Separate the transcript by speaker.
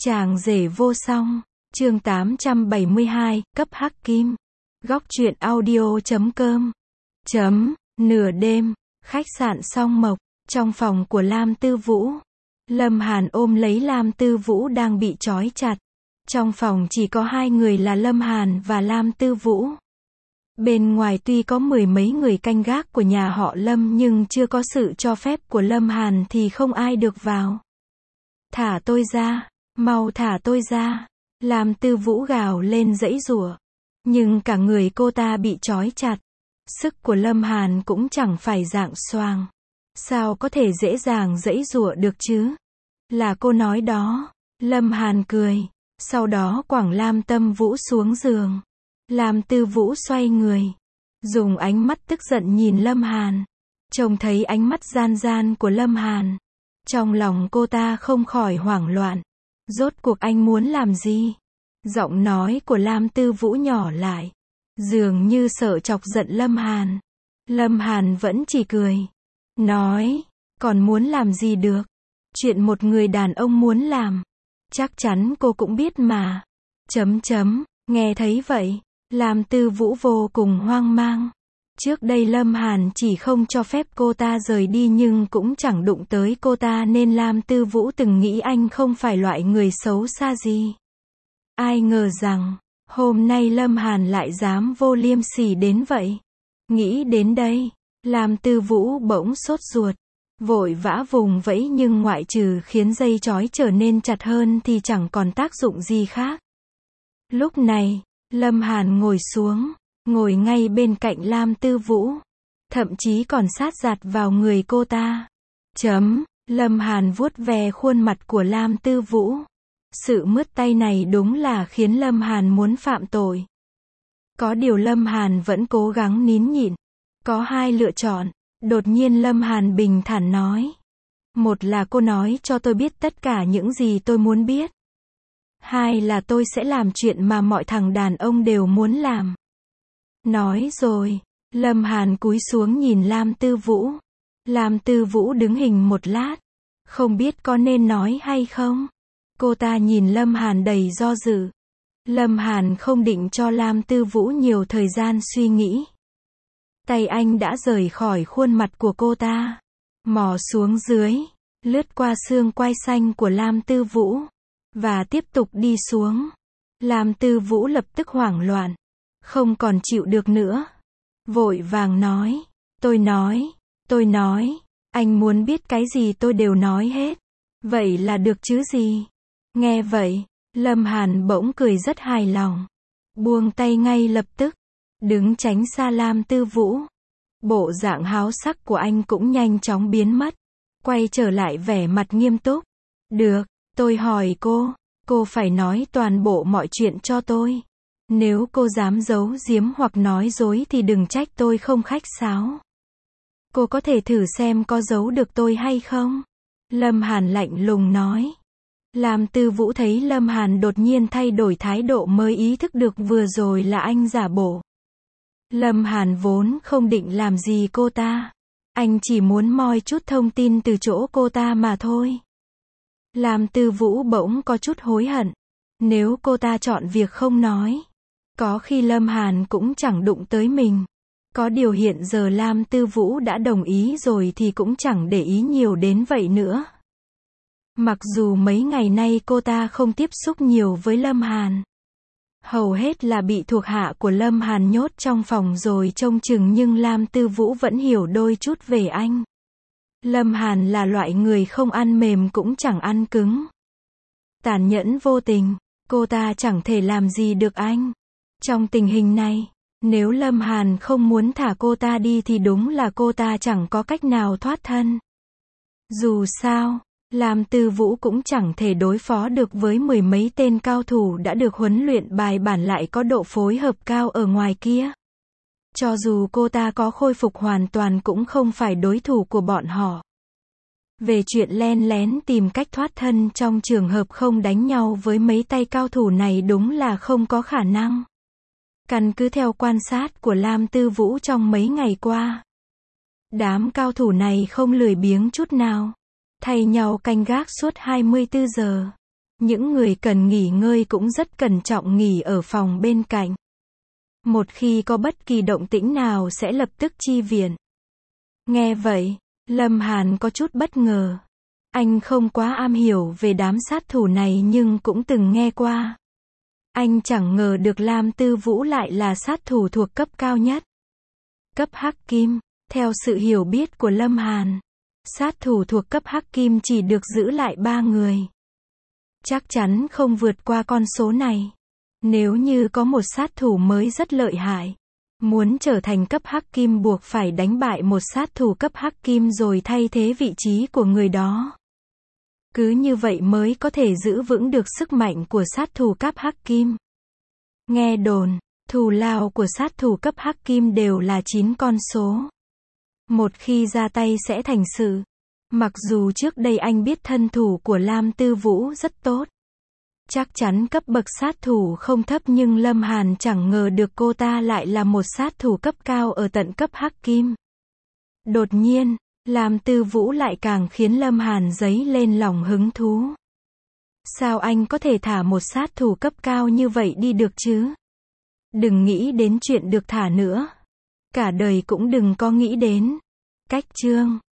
Speaker 1: Chàng rể vô song, chương 872, cấp hắc kim. Góc truyện audio.com. Nửa đêm, khách sạn Song Mộc, trong phòng của Lam Tư Vũ. Lâm Hàn ôm lấy Lam Tư Vũ đang bị trói chặt. Trong phòng chỉ có hai người là Lâm Hàn và Lam Tư Vũ. Bên ngoài tuy có mười mấy người canh gác của nhà họ Lâm nhưng chưa có sự cho phép của Lâm Hàn thì không ai được vào. Thả tôi ra, mau thả tôi ra. Lam Tư Vũ gào lên giãy giụa. Nhưng cả người cô ta bị trói chặt. Sức của Lâm Hàn cũng chẳng phải dạng xoàng. Sao có thể dễ dàng giãy giụa được chứ? Là cô nói đó. Lâm Hàn cười. Sau đó quẳng Lam Tâm Vũ xuống giường. Lam Tư Vũ xoay người. Dùng ánh mắt tức giận nhìn Lâm Hàn. Trông thấy ánh mắt gian gian của Lâm Hàn. Trong lòng cô ta không khỏi hoảng loạn. Rốt cuộc anh muốn làm gì? Giọng nói của Lam Tư Vũ nhỏ lại. Dường như sợ chọc giận Lâm Hàn. Lâm Hàn vẫn chỉ cười. Nói, còn muốn làm gì được? Chuyện một người đàn ông muốn làm. Chắc chắn cô cũng biết mà. Nghe thấy vậy, Lam Tư Vũ vô cùng hoang mang. Trước đây Lâm Hàn chỉ không cho phép cô ta rời đi nhưng cũng chẳng đụng tới cô ta nên Lam Tư Vũ từng nghĩ anh không phải loại người xấu xa gì. Ai ngờ rằng, hôm nay Lâm Hàn lại dám vô liêm sỉ đến vậy. Nghĩ đến đây, Lam Tư Vũ bỗng sốt ruột. Vội vã vùng vẫy nhưng ngoại trừ khiến dây trói trở nên chặt hơn thì chẳng còn tác dụng gì khác. Lúc này, Lâm Hàn ngồi xuống, ngồi ngay bên cạnh Lam Tư Vũ. Thậm chí còn sát giặt vào người cô ta. Lâm Hàn vuốt ve khuôn mặt của Lam Tư Vũ. Sự mướt tay này đúng là khiến Lâm Hàn muốn phạm tội. Có điều Lâm Hàn vẫn cố gắng nín nhịn. Có hai lựa chọn. Đột nhiên Lâm Hàn bình thản nói. Một là cô nói cho tôi biết tất cả những gì tôi muốn biết. Hai là tôi sẽ làm chuyện mà mọi thằng đàn ông đều muốn làm. Nói rồi, Lâm Hàn cúi xuống nhìn Lam Tư Vũ. Lam Tư Vũ đứng hình một lát. Không biết có nên nói hay không? Cô ta nhìn Lâm Hàn đầy do dự. Lâm Hàn không định cho Lam Tư Vũ nhiều thời gian suy nghĩ. Tay anh đã rời khỏi khuôn mặt của cô ta. Mò xuống dưới, lướt qua xương quai xanh của Lam Tư Vũ. Và tiếp tục đi xuống. Lam Tư Vũ lập tức hoảng loạn. Không còn chịu được nữa. Vội vàng nói. Tôi nói. Anh muốn biết cái gì tôi đều nói hết. Vậy là được chứ gì? Nghe vậy, Lâm Hàn bỗng cười rất hài lòng. Buông tay ngay lập tức. Đứng tránh xa Lam Tư Vũ. Bộ dạng háo sắc của anh cũng nhanh chóng biến mất. Quay trở lại vẻ mặt nghiêm túc. Được, tôi hỏi cô phải nói toàn bộ mọi chuyện cho tôi. Nếu cô dám giấu giếm hoặc nói dối thì đừng trách tôi không khách sáo. Cô có thể thử xem có giấu được tôi hay không? Lâm Hàn lạnh lùng nói. Lam Tư Vũ thấy Lâm Hàn đột nhiên thay đổi thái độ mới ý thức được vừa rồi là anh giả bộ. Lâm Hàn vốn không định làm gì cô ta. Anh chỉ muốn moi chút thông tin từ chỗ cô ta mà thôi. Lam Tư Vũ bỗng có chút hối hận. Nếu cô ta chọn việc không nói, có khi Lâm Hàn cũng chẳng đụng tới mình. Có điều hiện giờ Lam Tư Vũ đã đồng ý rồi thì cũng chẳng để ý nhiều đến vậy nữa. Mặc dù mấy ngày nay cô ta không tiếp xúc nhiều với Lâm Hàn. Hầu hết là bị thuộc hạ của Lâm Hàn nhốt trong phòng rồi trông chừng nhưng Lam Tư Vũ vẫn hiểu đôi chút về anh. Lâm Hàn là loại người không ăn mềm cũng chẳng ăn cứng. Tàn nhẫn vô tình, cô ta chẳng thể làm gì được anh. Trong tình hình này, nếu Lâm Hàn không muốn thả cô ta đi thì đúng là cô ta chẳng có cách nào thoát thân. Dù sao, Lam Tư Vũ cũng chẳng thể đối phó được với mười mấy tên cao thủ đã được huấn luyện bài bản lại có độ phối hợp cao ở ngoài kia. Cho dù cô ta có khôi phục hoàn toàn cũng không phải đối thủ của bọn họ. Về chuyện len lén tìm cách thoát thân trong trường hợp không đánh nhau với mấy tay cao thủ này đúng là không có khả năng. Căn cứ theo quan sát của Lam Tư Vũ trong mấy ngày qua, đám cao thủ này không lười biếng chút nào. Thay nhau canh gác suốt 24 giờ. Những người cần nghỉ ngơi cũng rất cẩn trọng nghỉ ở phòng bên cạnh. Một khi có bất kỳ động tĩnh nào sẽ lập tức chi viện. Nghe vậy, Lâm Hàn có chút bất ngờ. Anh không quá am hiểu về đám sát thủ này nhưng cũng từng nghe qua. Anh chẳng ngờ được Lam Tư Vũ lại là sát thủ thuộc cấp cao nhất. Cấp Hắc Kim, theo sự hiểu biết của Lâm Hàn, sát thủ thuộc cấp Hắc Kim chỉ được giữ lại 3 người. Chắc chắn không vượt qua con số này. Nếu như có một sát thủ mới rất lợi hại, muốn trở thành cấp Hắc Kim buộc phải đánh bại một sát thủ cấp Hắc Kim rồi thay thế vị trí của người đó. Cứ như vậy mới có thể giữ vững được sức mạnh của sát thủ cấp Hắc Kim. Nghe đồn, thù lao của sát thủ cấp Hắc Kim đều là 9 con số. Một khi ra tay sẽ thành sự. Mặc dù trước đây anh biết thân thủ của Lam Tư Vũ rất tốt. Chắc chắn cấp bậc sát thủ không thấp nhưng Lâm Hàn chẳng ngờ được cô ta lại là một sát thủ cấp cao ở tận cấp Hắc Kim. Đột nhiên, Lam Tư Vũ lại càng khiến Lâm Hàn dấy lên lòng hứng thú. Sao anh có thể thả một sát thủ cấp cao như vậy đi được chứ? Đừng nghĩ đến chuyện được thả nữa. Cả đời cũng đừng có nghĩ đến. Cách chương